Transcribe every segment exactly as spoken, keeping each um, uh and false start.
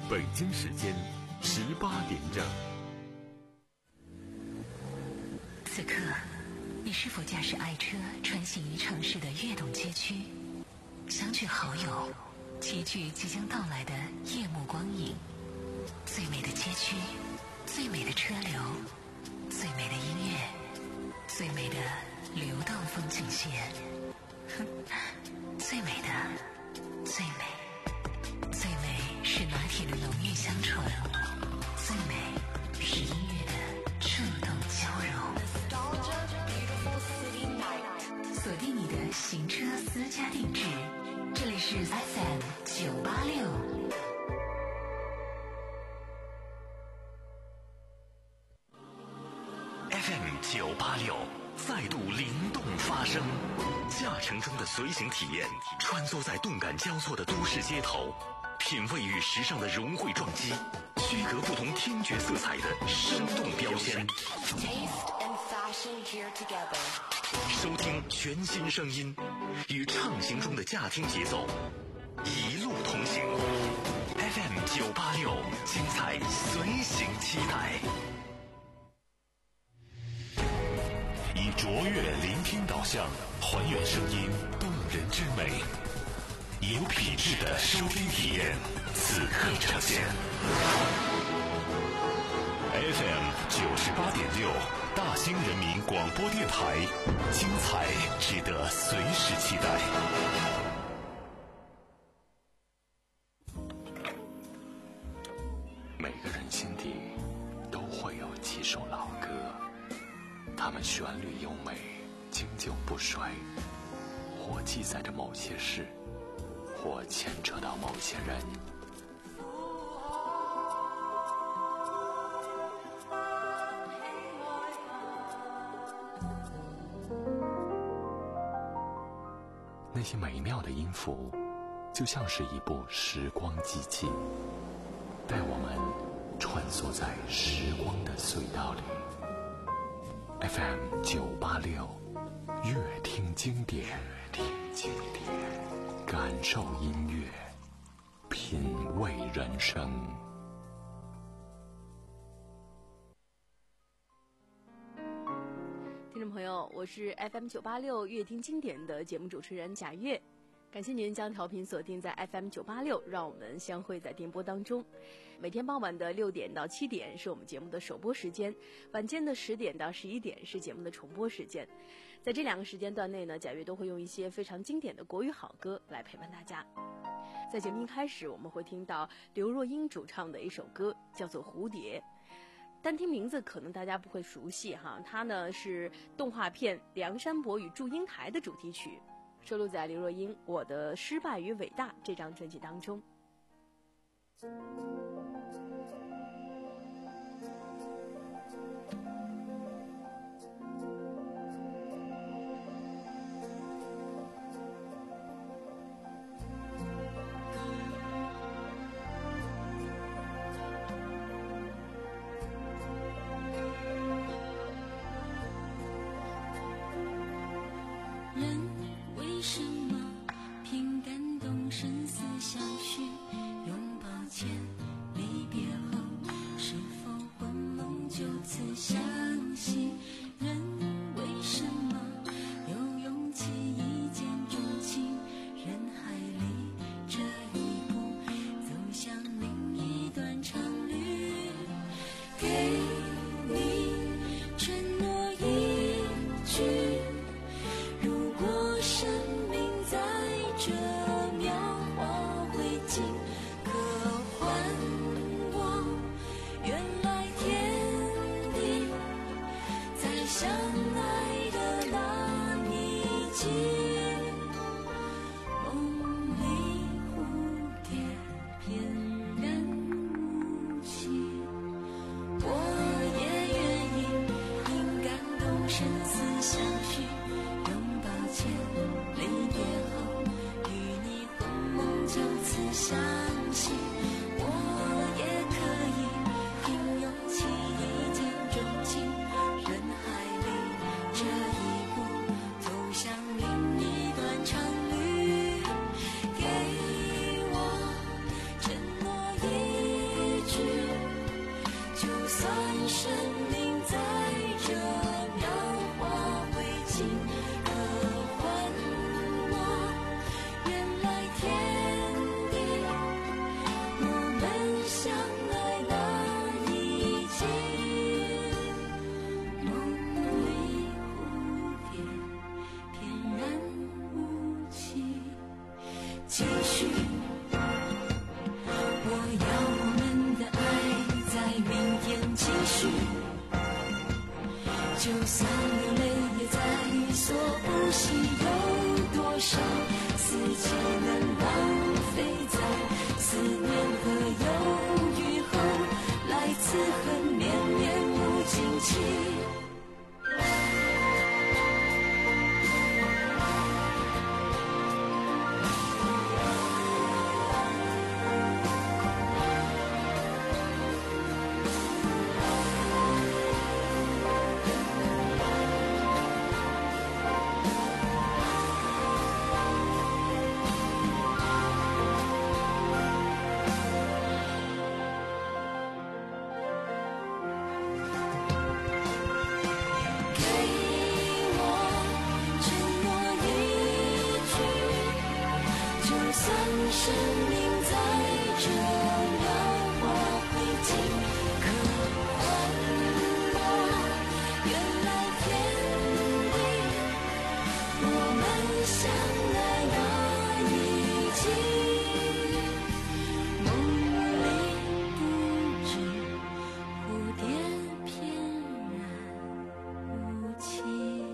北京时间十八点整。 此刻，你是否驾驶爱车穿行于城市的跃动街区，相聚好友，齐聚即将到来的夜幕光影？最美的街区，最美的车流，最美的音乐，最美的流动风景线，哼，最美的，最美，最美是拿铁的浓郁香醇，最美是音乐的触动交融。锁定你的行车私家定制，这里是 F M 九八六。 F M 九八六再度灵动发声，驾乘中的随行体验，穿梭在动感交错的都市街头，品味与时尚的融汇撞击，区隔不同听觉色彩的生动标签。 Taste and fashion here together。 收听全新声音，与畅行中的驾听节奏，一路同行。F M 九八六，精彩随行期待。以卓越聆听导向，还原声音动人之美，有品质的收听体验，此刻呈现。F M 九十八点六，大兴人民广播电台，精彩值得随时期待。每个人心底都会有几首老歌，它们旋律优美，经久不衰，或记载着某些事，或牵扯到某些人。那些美妙的音符，就像是一部时光机器，带我们穿梭在时光的隧道里。F M 九八六，乐听经典，乐听经典，感受音乐，品味人生。 听众朋友，我是 F M 九八六乐听经典的节目主持人贾月，感谢您将调频锁定在 F M 九八六，让我们相会在电波当中。每天傍晚的六点到七点是我们节目的首播时间，晚间的十点到十一点是节目的重播时间。在这两个时间段内呢，贾月都会用一些非常经典的国语好歌来陪伴大家。在节目一开始，我们会听到刘若英主唱的一首歌，叫做《蝴蝶》。单听名字可能大家不会熟悉哈，它呢是动画片《梁山伯与祝英台》的主题曲，收录在刘若英《我的失败与伟大》这张专辑当中。 可换我原来天地生命在这描画为情和幻魔，原来天地我们相爱那一季，梦里蝴蝶翩然无期，继续我要我们的爱在明天继续，就算流泪也在所不惜，有多少四季能浪费在思念和犹豫后，来自恨绵绵无尽期。生命在这描画会尽可幻魔，原来天地我们相爱那一季，梦里不知蝴蝶翩然无期。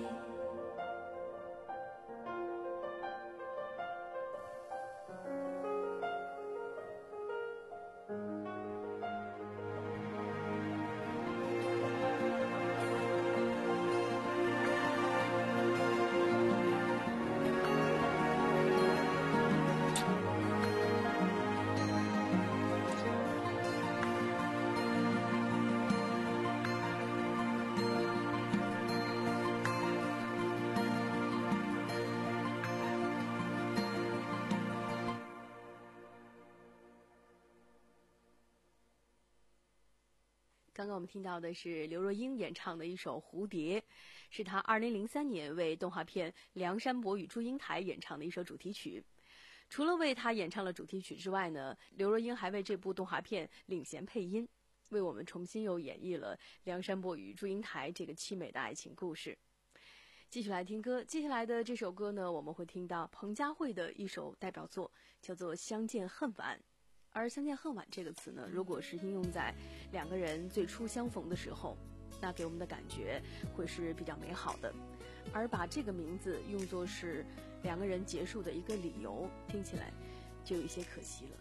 刚刚我们听到的是刘若英演唱的一首《蝴蝶》，是她二零零三年为动画片《梁山伯与祝英台》演唱的一首主题曲。除了为她演唱了主题曲之外呢，刘若英还为这部动画片领衔配音，为我们重新又演绎了《梁山伯与祝英台》这个凄美的爱情故事。继续来听歌，接下来的这首歌呢，我们会听到彭佳慧的一首代表作，叫做《相见恨晚》。而相见恨晚这个词呢，如果是应用在两个人最初相逢的时候，那给我们的感觉会是比较美好的。而把这个名字用作是两个人结束的一个理由，听起来就有一些可惜了。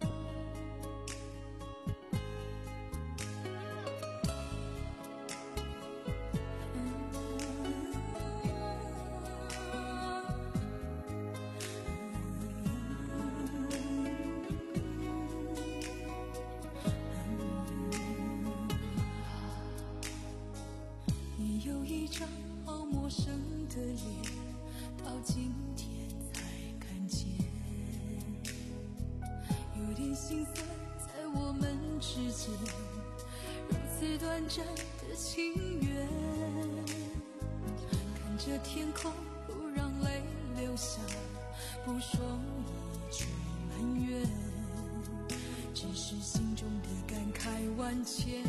有一张好陌生的脸，到今天才看见，有点心酸在我们之间，如此短暂的情缘，看着天空不让泪流下，不说一句埋怨，只是心中的感慨万千，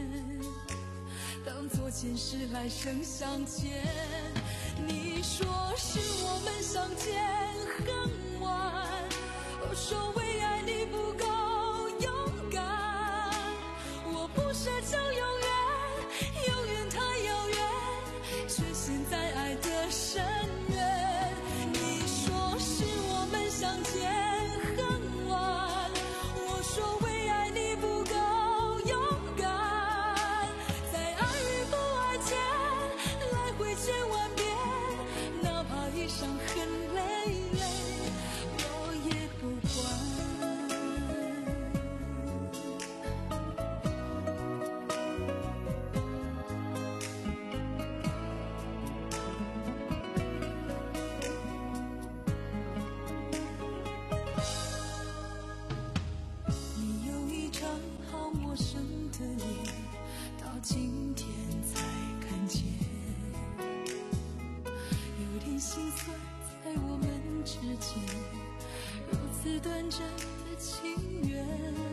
当作前世来生相见。你说是我们相见恨晚，我说为爱你不够勇敢，我不奢求永远，永远太遥远，却陷在爱的深渊。你说是我们相见恨晚，我说为爱你不够勇敢，在爱与不爱间来回千万遍，哪怕一伤痕累累，我也不管。 今天才看见，有点心酸在我们之间，如此短暂的情缘。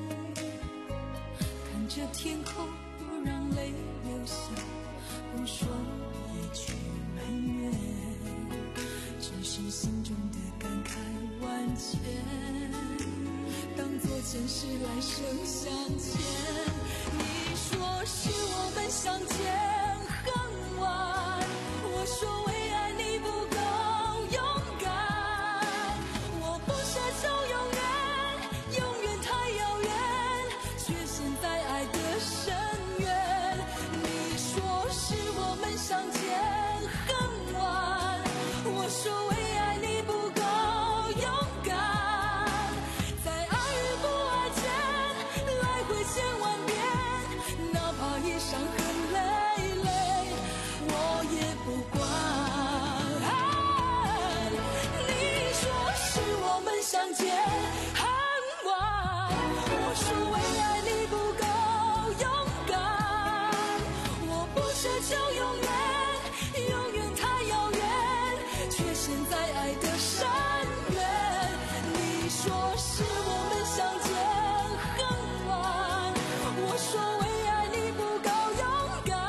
看着天空不让泪流下，不说一句埋怨，只是心中的感慨万千，当作前世来生相欠。你说是我们相见恨晚，我说为爱你不够勇敢，我不奢求永远，永远太遥远，却陷在爱的深渊。你说是我们相见恨晚，我说为爱你不够勇敢，在爱与不爱间来回千万遍，哪怕已伤痕累累，我也不管。你说是我们相见恨晚，我说为爱你不够勇敢，我不奢求永远，永远太遥远，却陷在爱的深渊。你说是我们相见恨晚，我说为爱你不够勇敢，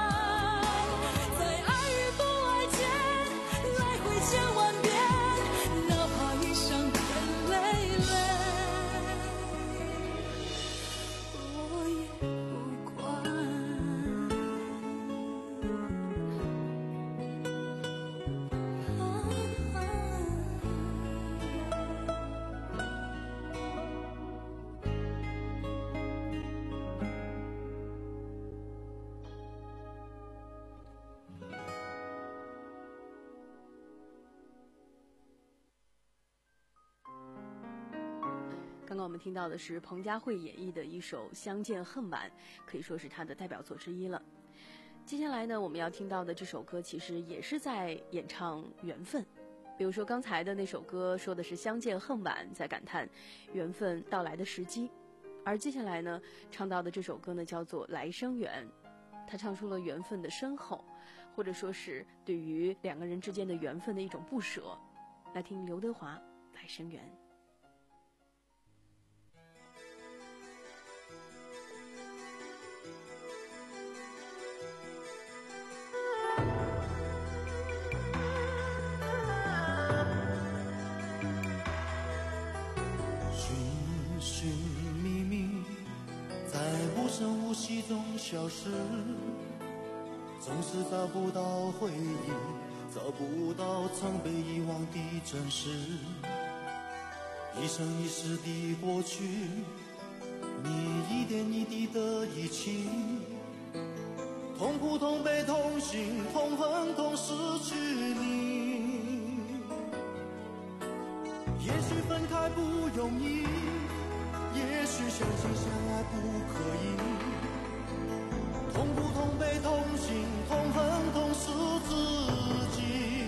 在爱与不爱间来回千万遍，哪怕已伤痕累累，我也不管。 刚刚我们听到的是彭佳慧演绎的一首《相见恨晚》，可以说是她的代表作之一了。接下来呢，我们要听到的这首歌其实也是在演唱缘分。比如说刚才的那首歌说的是相见恨晚，在感叹缘分到来的时机，而接下来呢唱到的这首歌呢叫做《来生缘》，他唱出了缘分的深厚，或者说是对于两个人之间的缘分的一种不舍。来听刘德华《来生缘》。 无息中消失，总是找不到回忆，找不到曾被遗忘的真实。一生一世的过去，你一点一滴的遗弃，痛苦痛悲痛心痛恨痛失去你。也许分开不容易，也许相亲相爱不可以，痛苦痛悲痛心痛恨痛失自己，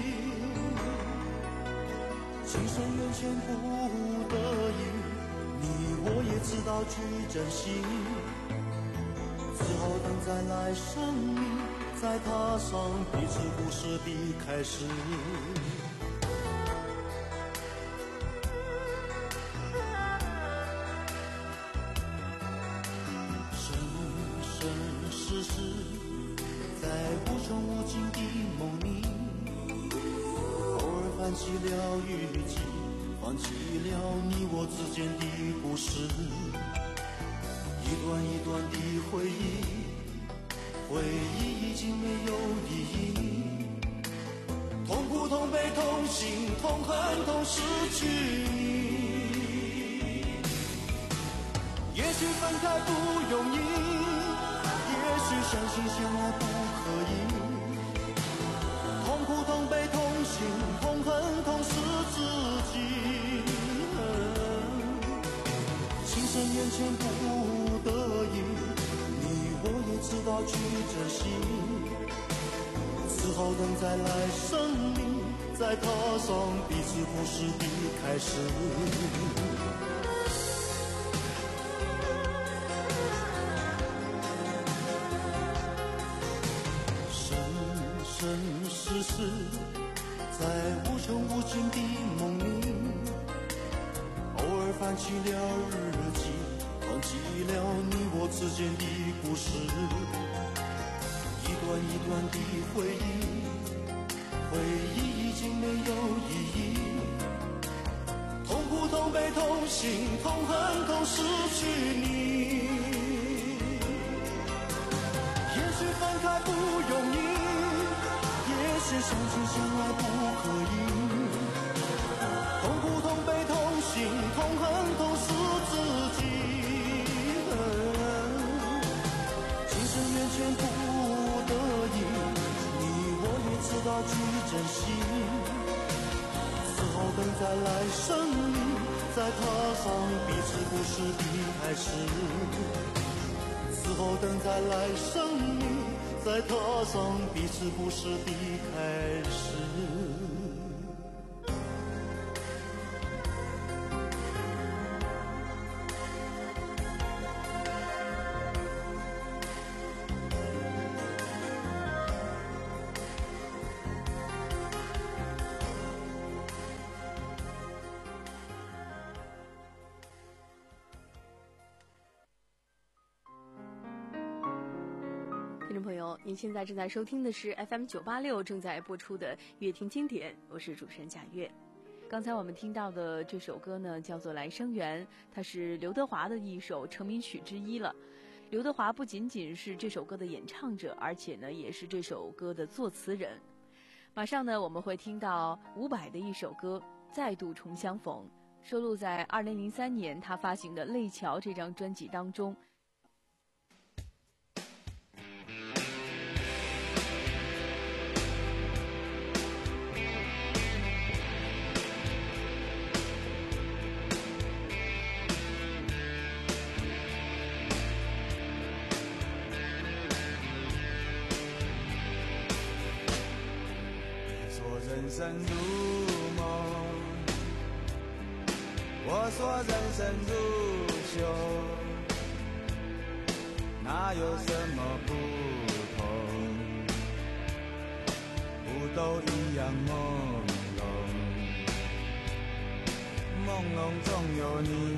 情深缘浅不得已，你我也知道去珍惜，只好等再来生命，再踏上彼此故事的开始。放弃了预计，放弃了你我之间的故事，一段一段的回忆，回忆已经没有意义，痛苦痛悲痛心痛恨痛失去你。也许分开不容易，也许相亲相爱不可以，痛苦痛悲痛心痛恨痛失自己，情深缘浅不得已，你我也知道去珍惜，只好等再来生命，再踏上彼此故事的开始。 事，在无穷无尽的梦里，偶尔翻起了日记，忘记了你我之间的故事，一段一段的回忆，回忆已经没有意义，痛苦痛悲痛心痛恨痛失去你，也许分开不容易，也许相亲相爱不可以，痛苦痛悲痛心痛恨痛失自己，今生缘浅不得已，你我也知道去珍惜，此后等在来生里再踏上彼此故事的开始，此后等在来生里再踏上彼此故事的开始。 听众朋友，您现在正在收听的是 F M 九八六正在播出的乐听经典，我是主持人贾月。刚才我们听到的这首歌呢，叫做《来生缘》，它是刘德华的一首成名曲之一了。刘德华不仅仅是这首歌的演唱者，而且呢，也是这首歌的作词人。马上呢，我们会听到伍佰的一首歌《再度重相逢》，收录在二零零三年他发行的《泪桥》这张专辑当中。 人生如梦，我说人生如秀，哪有什么不同？不都一样朦胧，朦胧中有你，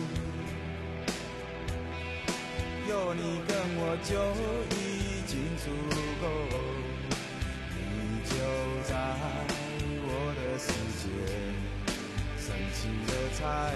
有你跟我就已经足够。就在我的世界升起了彩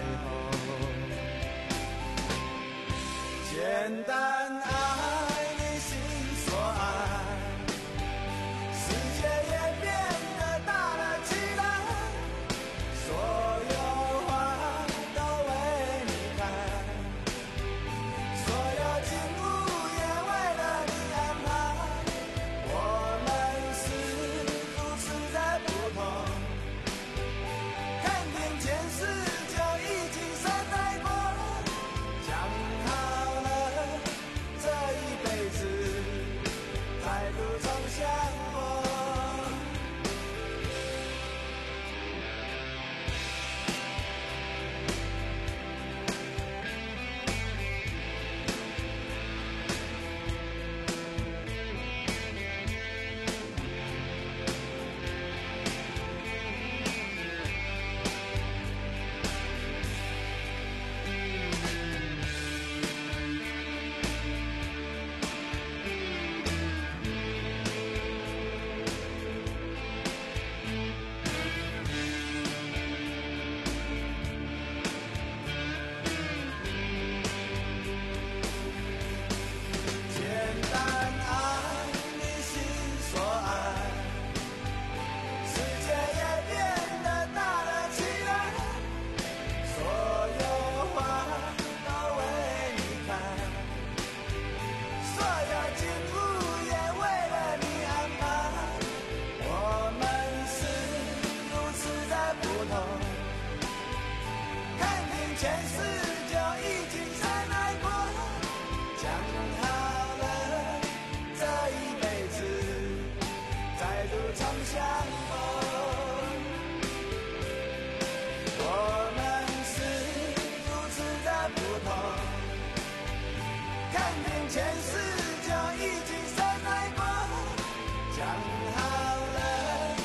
虹，简单爱你心所爱，世界也变得大了起来，所有花都为你开，所有景物也为了你安排，我们前世就已经善待过，讲好了这一辈子再度重相逢。前世就已经善爱过，讲好了这一辈子再度重相逢。我们是如此的不同，看定前世就已经善爱过，讲好了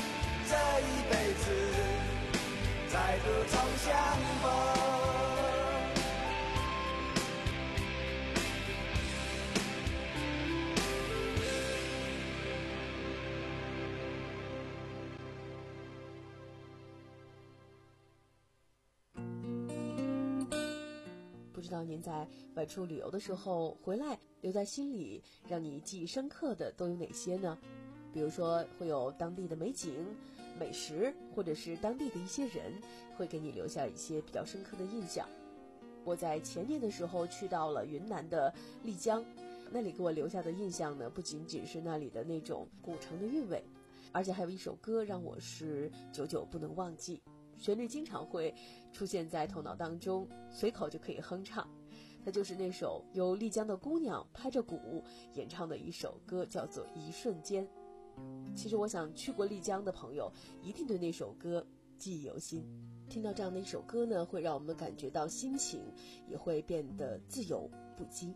知道您在外出旅游的时候回来留在心里让你记忆深刻的都有哪些呢？比如说会有当地的美景、美食，或者是当地的一些人，会给你留下一些比较深刻的印象。我在前年的时候去到了云南的丽江，那里给我留下的印象呢，不仅仅是那里的那种古城的韵味，而且还有一首歌让我是久久不能忘记，旋律经常会出现在头脑当中，随口就可以哼唱。它就是那首由丽江的姑娘拍着鼓演唱的一首歌，叫做《一瞬间》。其实我想去过丽江的朋友一定对那首歌记忆犹新。听到这样的一首歌呢，会让我们感觉到心情也会变得自由不羁。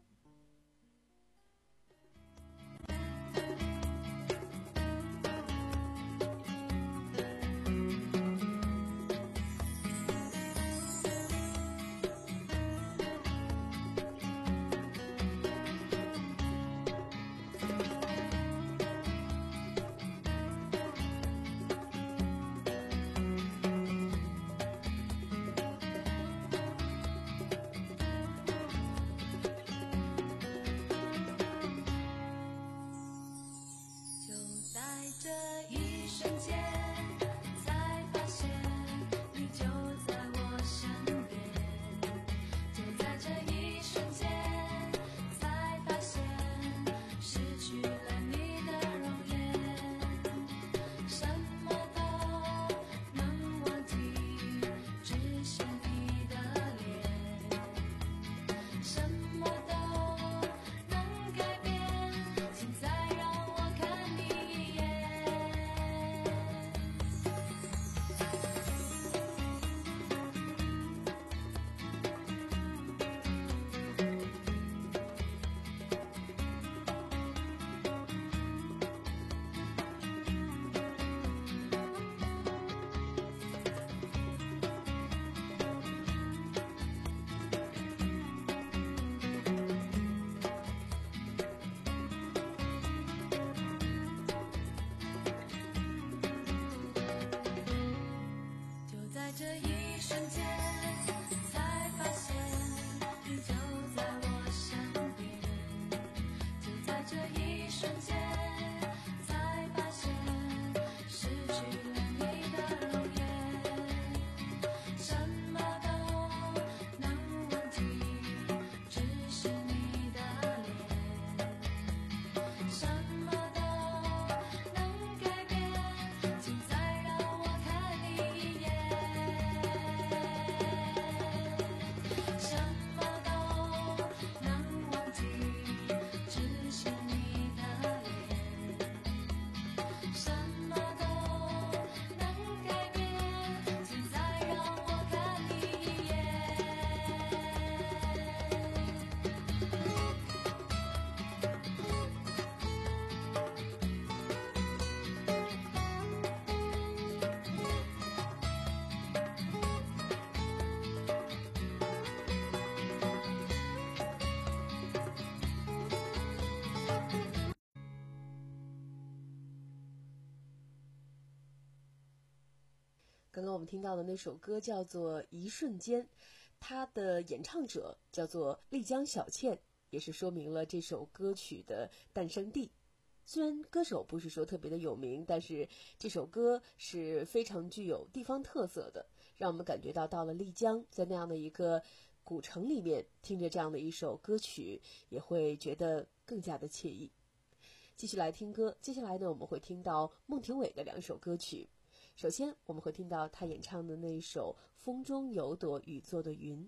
刚刚我们听到的那首歌叫做《一瞬间》，它的演唱者叫做丽江小倩，也是说明了这首歌曲的诞生地。虽然歌手不是说特别的有名，但是这首歌是非常具有地方特色的，让我们感觉到到了丽江，在那样的一个古城里面听着这样的一首歌曲，也会觉得更加的惬意。继续来听歌，接下来呢，我们会听到孟庭苇的两首歌曲。首先我们会听到他演唱的那一首《风中有朵雨做的云》。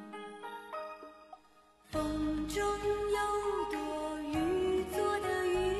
风中有朵雨做的云，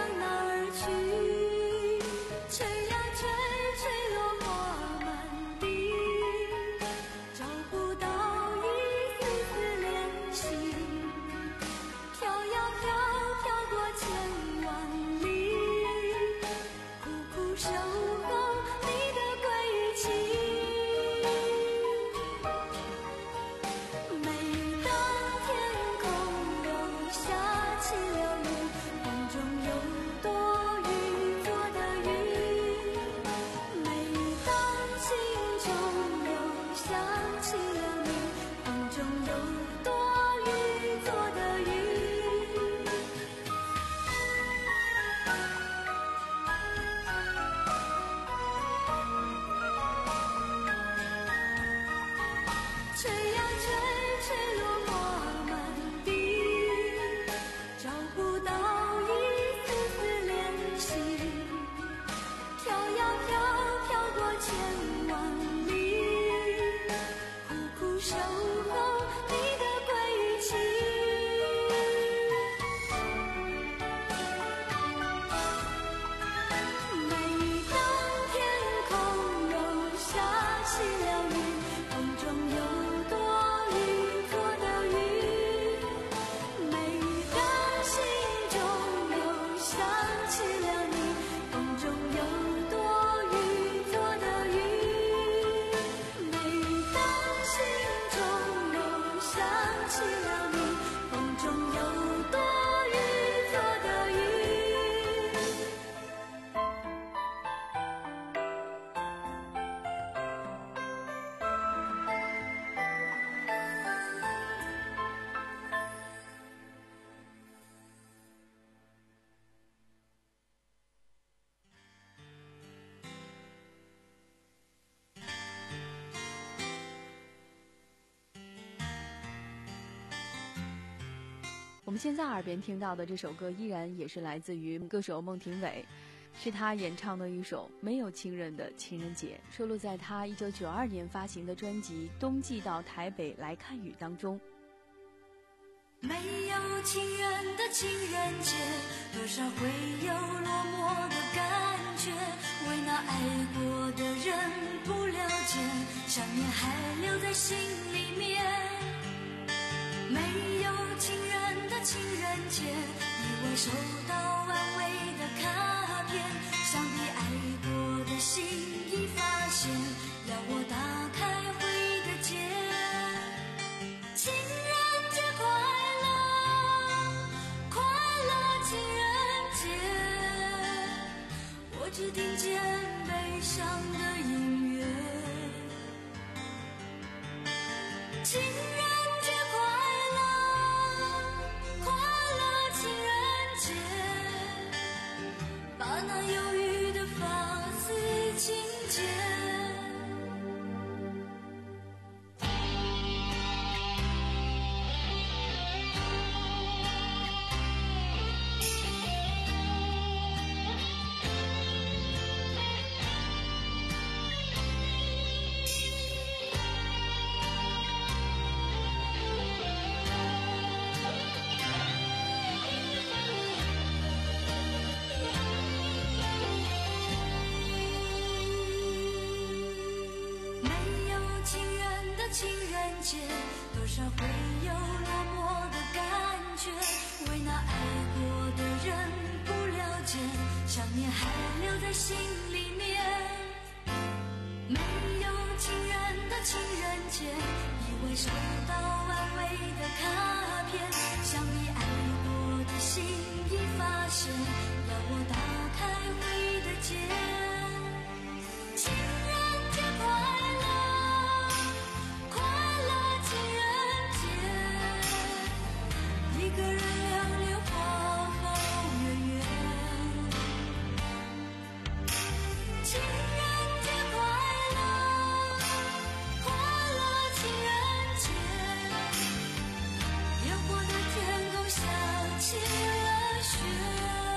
哪儿去？吹呀吹，吹落花满地，找不到一丝丝怜惜。飘呀飘，飘过千万里，苦苦守候你的归期。每当天空又下起了雨，风中有多雨做的云。每当心中又想起了你，风中有多雨做的云。吹呀吹，吹落花满地，找不到一丝丝怜惜。飘呀飘，飘过千万里，苦苦守候你的归期。每当天空又下起了雨，风中有多雨做的云。每当心中又想起了你，风中有多雨做的云。每当心中又想起了你，风中有多雨做的云。我们现在耳边听到的这首歌，依然也是来自于歌手孟庭苇，是他演唱的一首没有情人的情人节，收录在他一九九二年发行的专辑《冬季到台北来看雨》当中。 没有情人的情人节，多少会有落寞的感觉，为那爱过的人不了解，想念还留在心里面。没有情人的情人节，以为收到安慰的卡片，想必爱过的心已发现，要我打开回忆的结。情人节快乐，快乐情人节，我只听见悲伤的音乐。情人节快乐，快乐情人节，把那忧郁的发丝轻解。情人节，多少会有落寞的感觉，为那爱过的人不了解，想念还留在心里面。没有情人的情人节，以为收到安慰的卡片，想必爱过的心已发现，要我打开回忆的结。情人节快乐，一个人两两花好月圆。情人节快乐，快乐情人节，烟火的天空下起了雪。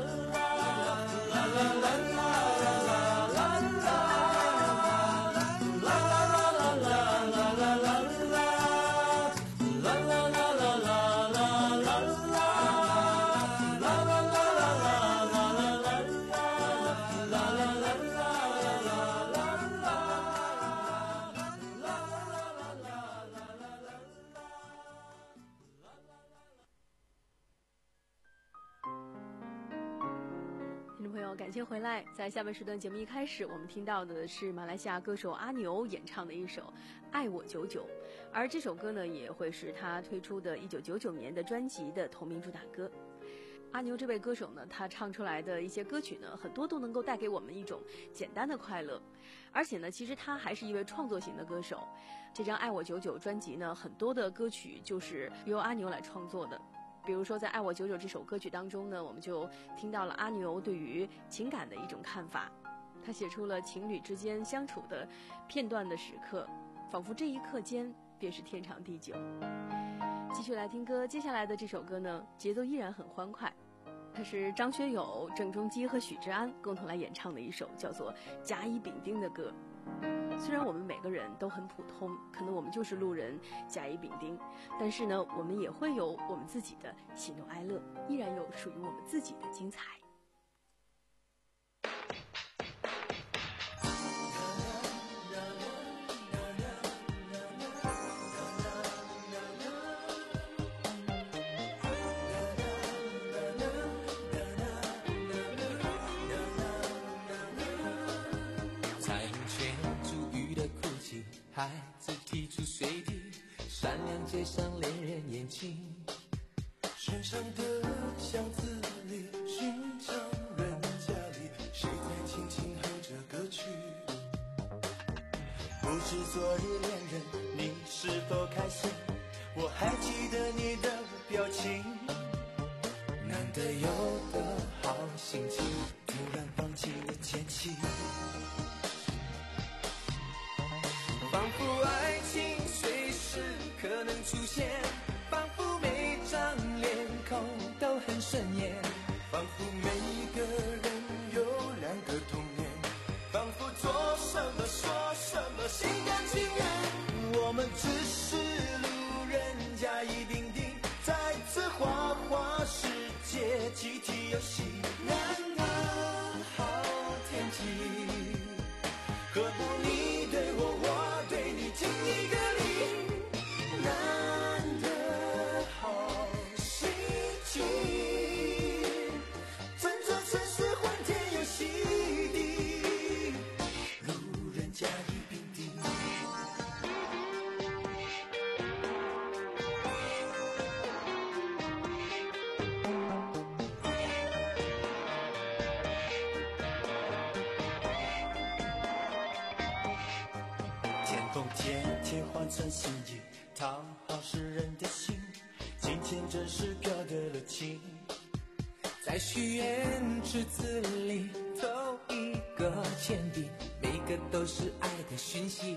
友，感谢回来。在下半时段节目一开始，我们听到的是马来西亚歌手阿牛演唱的一首《爱我久久》，而这首歌呢，也会是他推出的一九九九年的专辑的同名主打歌。阿牛这位歌手呢，他唱出来的一些歌曲呢，很多都能够带给我们一种简单的快乐，而且呢，其实他还是一位创作型的歌手。这张《爱我久久》专辑呢，很多的歌曲就是由阿牛来创作的。比如说在《爱我久久》这首歌曲当中呢，我们就听到了阿牛对于情感的一种看法。他写出了情侣之间相处的片段的时刻，仿佛这一刻间便是天长地久。继续来听歌，接下来的这首歌呢，节奏依然很欢快，它是张学友、郑中基和许志安共同来演唱的一首叫做《甲乙丙丁》的歌。虽然我们每个人都很普通，可能我们就是路人甲乙丙丁，但是呢，我们也会有我们自己的喜怒哀乐，依然有属于我们自己的精彩。 孩子提出水滴，闪亮街上恋人眼睛，身上的巷子里，寻常人家里，谁在轻轻哼着歌曲？不知昨日恋人你是否开心？我还记得你的表情，难得有的好心情，突然放弃了前妻。仿佛爱情随时可能出现，仿佛每张脸孔都很顺眼，仿佛每个人有两个童年，仿佛做什么说什么心甘情愿。我们只是路人甲乙丙丁，在这花花世界集体游戏，难得好天气，何不你对我我敬一个礼，难得好心情，整座城市欢天又喜地，路人甲乙丙丁。天天换成心意，讨好世人的心，今天真是表得了情。在许愿池子里投一个铅笔，每个都是爱的讯息。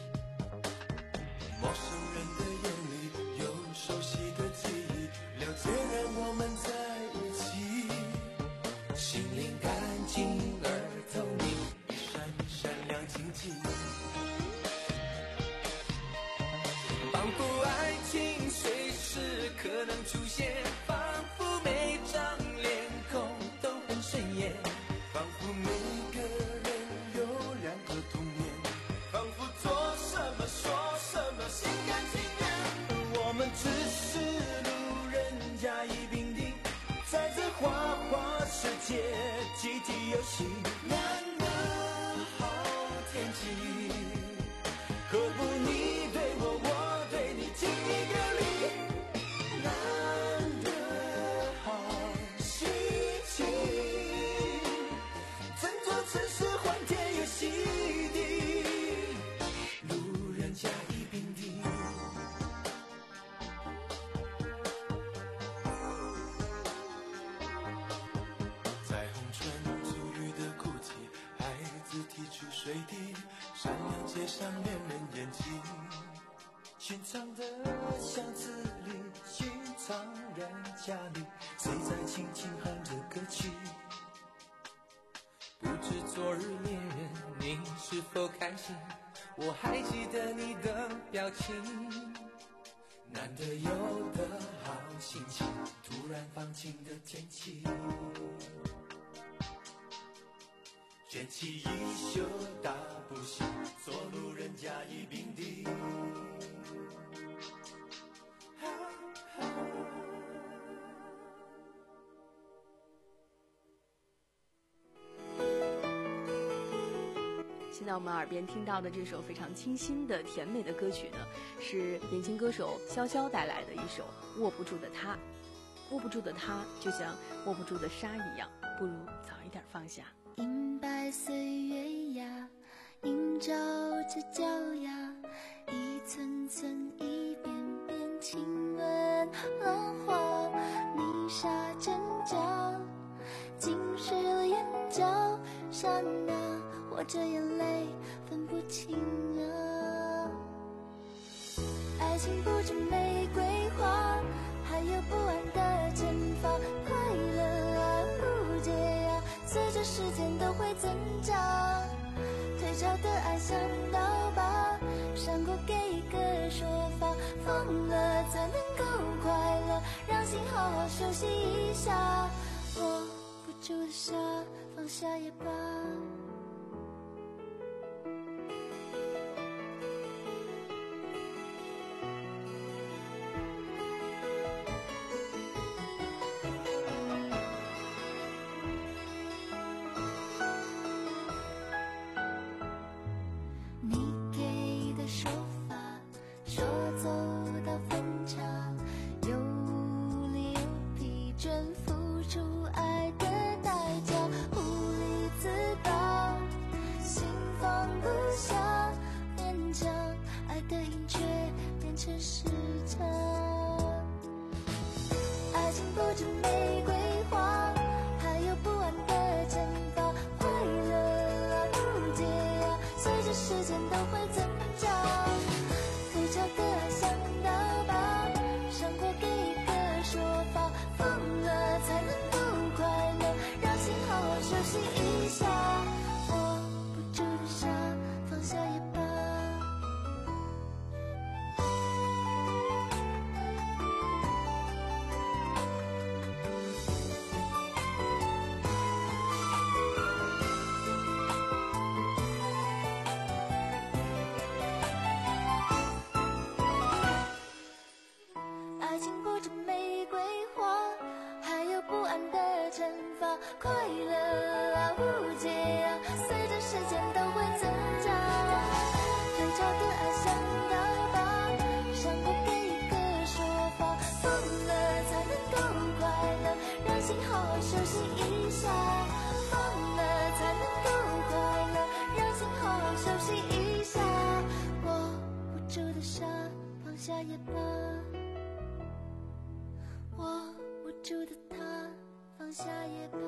陌生人的眼里有熟悉的记忆，了解让我们在一起，心灵干净而透明，一闪一闪亮晶晶。仿佛爱情随时可能出现，仿佛每张脸孔都很顺眼，仿佛每个人有两个童年，仿佛做什么说什么心甘情愿。我们只是路人甲乙丙丁，在这花花世界集体游戏，难得好天气，何不你对我我敬一个礼，难得好心情，整座城市欢天又喜地，路人甲乙丙丁。在红唇粗语的哭泣，孩子提出水滴，闪亮街上恋人眼睛，寻常的巷子里，寻常人家里，谁在轻轻哼着歌曲？不知昨日恋人你是否开心？我还记得你的表情，难得有的好心情，突然放晴的天气，卷起衣袖大步行，做路人甲乙丙丁。 现在我们耳边听到的这首非常清新的甜美的歌曲呢，是年轻歌手潇潇带来的一首《握不住的他》。握不住的他，就像握不住的沙一样，不如早一点放下。 银白岁月呀，映照着脚丫，一寸寸一遍遍亲吻浪花，泥沙阵脚，浸湿了眼角，刹那或者眼泪分不清啊。爱情不止玫瑰花，还有不安的惩罚，快乐啊不解啊，随着时间都会增长。退潮的爱像刀疤，伤过给一个说法，疯了才能够快乐，让心好好休息一下。握不住的沙，放下也罢。快乐啊无解啊，随着时间都会增长。退潮的爱像刀疤，伤过给一个说法，疯了才能够快乐，让心好好休息一下。疯了才能够快乐，让心好好休息一下。握不住的沙，放下也罢。握不住的他，放下也罢。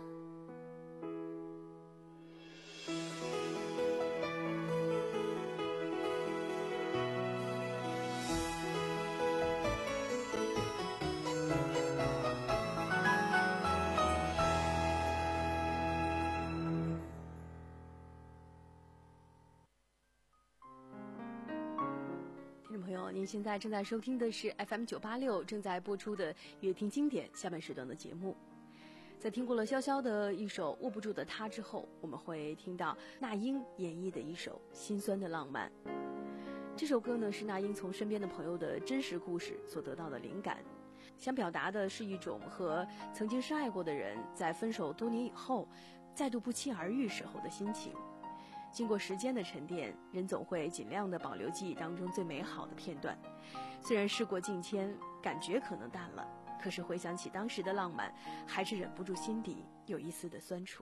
听众朋友，您现在正在收听的是 F M 九八六正在播出的乐听经典下半时段的节目。在听过了潇潇的一首《握不住的他》之后，我们会听到那英演绎的一首《心酸的浪漫》。这首歌呢，是那英从身边的朋友的真实故事所得到的灵感，想表达的是一种和曾经深爱过的人在分手多年以后再度不期而遇时候的心情。经过时间的沉淀，人总会尽量的保留记忆当中最美好的片段。虽然事过境迁，感觉可能淡了，可是回想起当时的浪漫，还是忍不住心底有一丝的酸楚。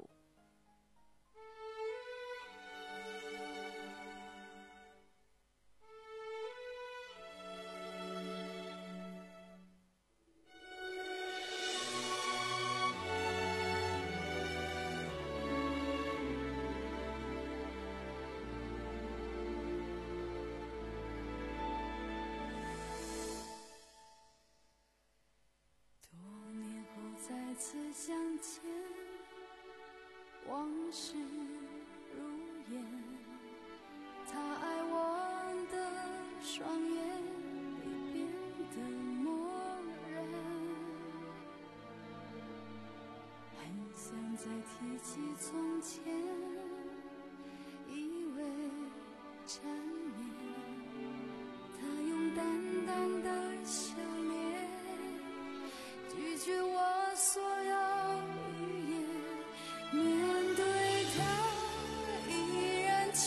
再次相见，往事如烟，他爱我的双眼已变得漠然，很想再提起从前，以为缠绵，他用淡淡的笑脸拒绝我所有语言，面对他依然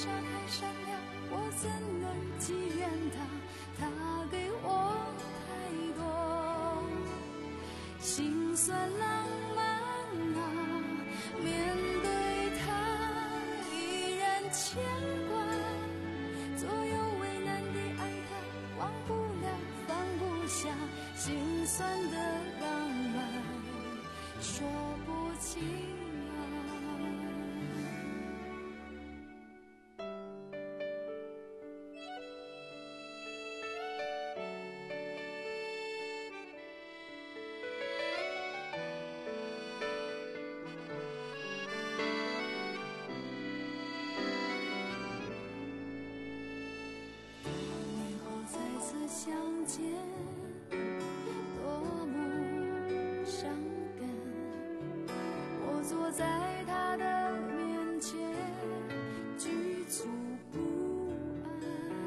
傻太善良，我怎能体谅他？他给我太多心酸浪漫啊，面对他依然牵挂，左右为难的爱他，忘不了放不下，心酸的浪漫说不清啊。相见多么伤感，我坐在他的面前局促不安，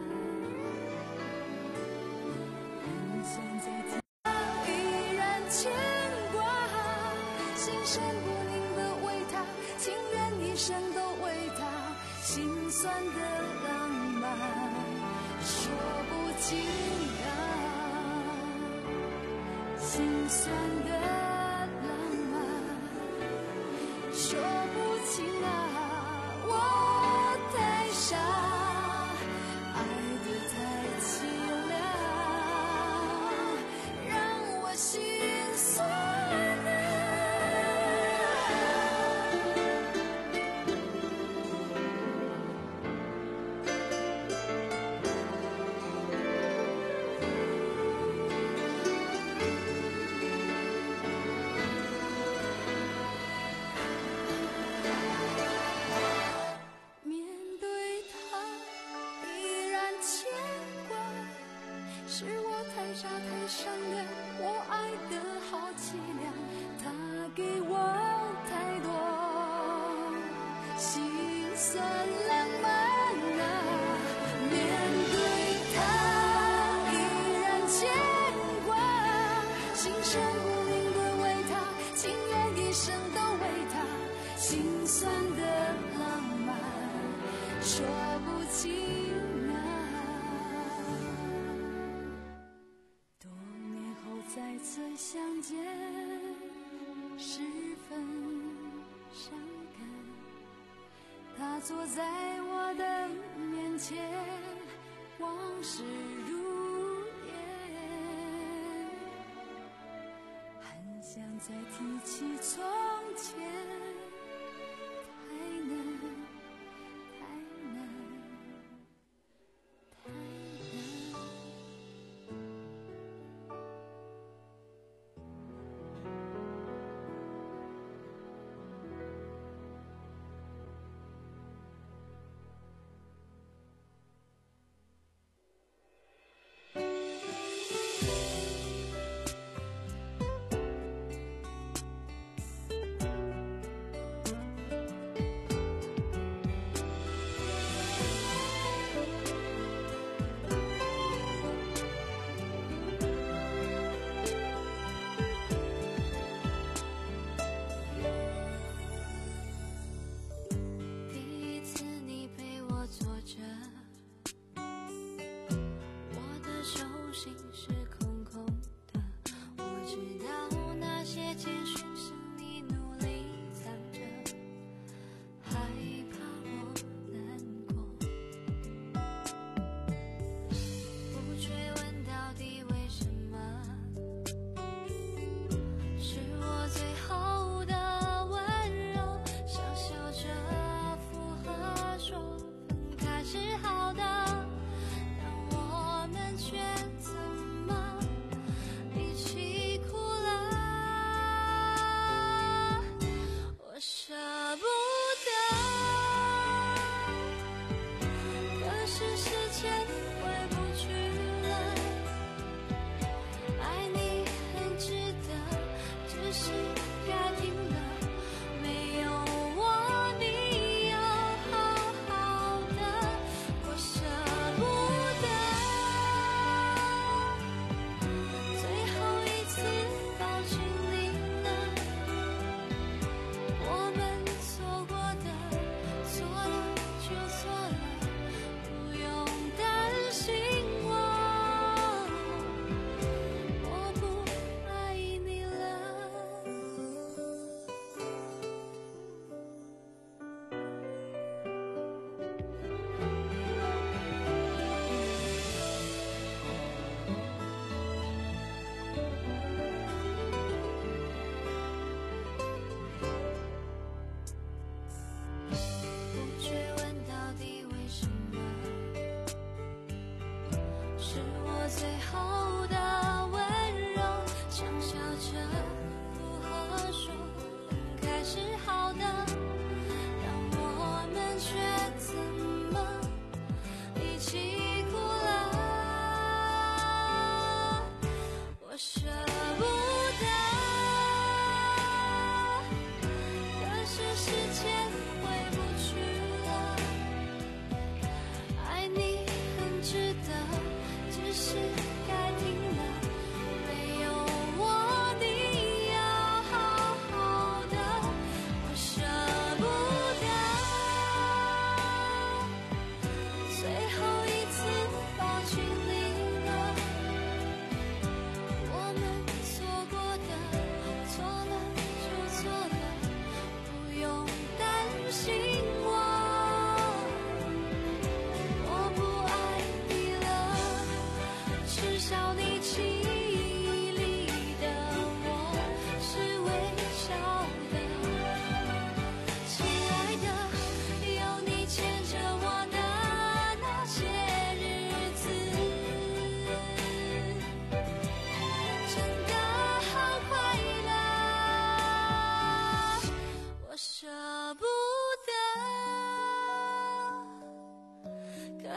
很想再他依然牵挂，心神不宁的为他，情愿一生都为他，心酸的浪漫说不清啊，心酸的浪漫说不清啊，我太傻，爱得太凄凉，让我心酸啊。是我太傻太善良，我爱得好凄凉，他给我太多心酸浪漫啊，面对他依然牵挂，心神不宁的为他，情愿一生都为他，心酸的浪漫说不清。再次相见，十分伤感。他坐在我的面前，往事如烟，很想再提起从前，太难，太难。 是好的，让我们却怎么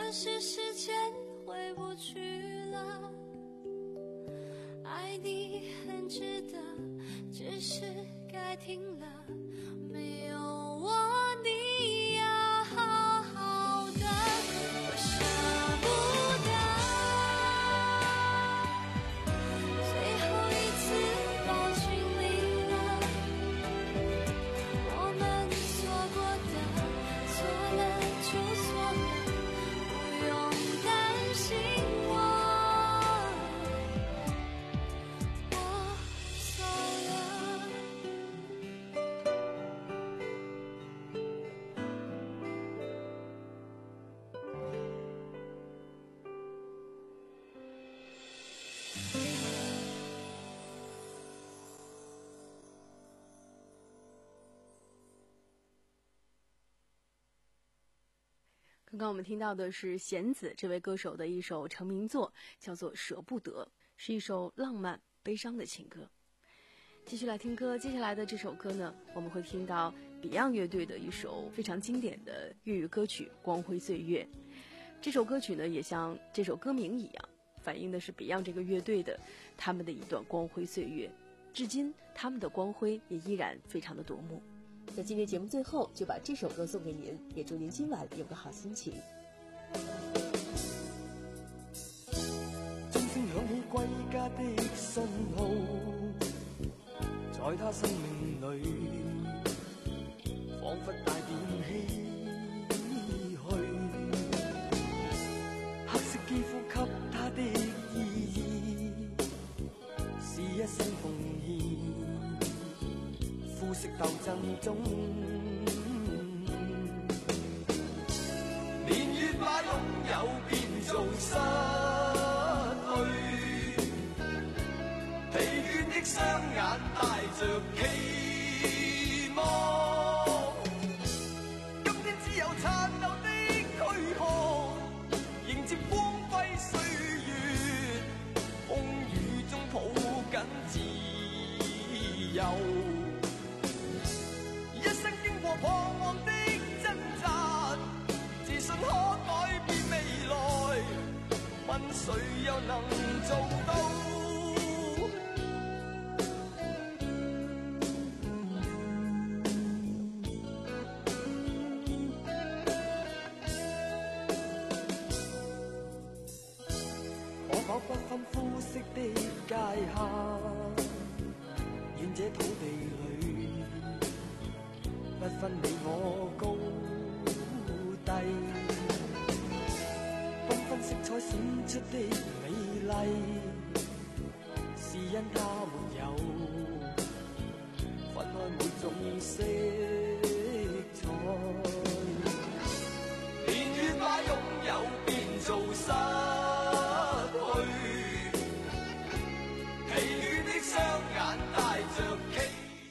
可是时间回不去了，爱你很值得，只是该停了，没有我你要好好的，我舍不得最后一次抱紧你了，我们说过的错了就错了，不用担心我我走了。 刚刚我们听到的是弦子这位歌手的一首成名作，叫做《舍不得》，是一首浪漫悲伤的情歌。继续来听歌，接下来的这首歌呢，我们会听到 Beyond 乐队的一首非常经典的粤语歌曲《光辉岁月》。这首歌曲呢，也像这首歌名一样，反映的是 Beyond 这个乐队的他们的一段光辉岁月，至今他们的光辉也依然非常的夺目。在今天节目最后，就把这首歌送给您，也祝您今晚有个好心情。 钟聲響起歸家的信號，在他生命裏彷彿帶點唏噓，黑色肌膚給他的意義是一生奉獻，膚色鬥爭中，年月把擁有變做失去，疲倦的雙眼帶着期望，今天只有殘留的軀殼，迎接光輝歲月，風雨中抱緊自由。彷徨的掙扎，自信可改變未來，問誰又能做到？可否不分膚色的界限，願這土地裏不分你我高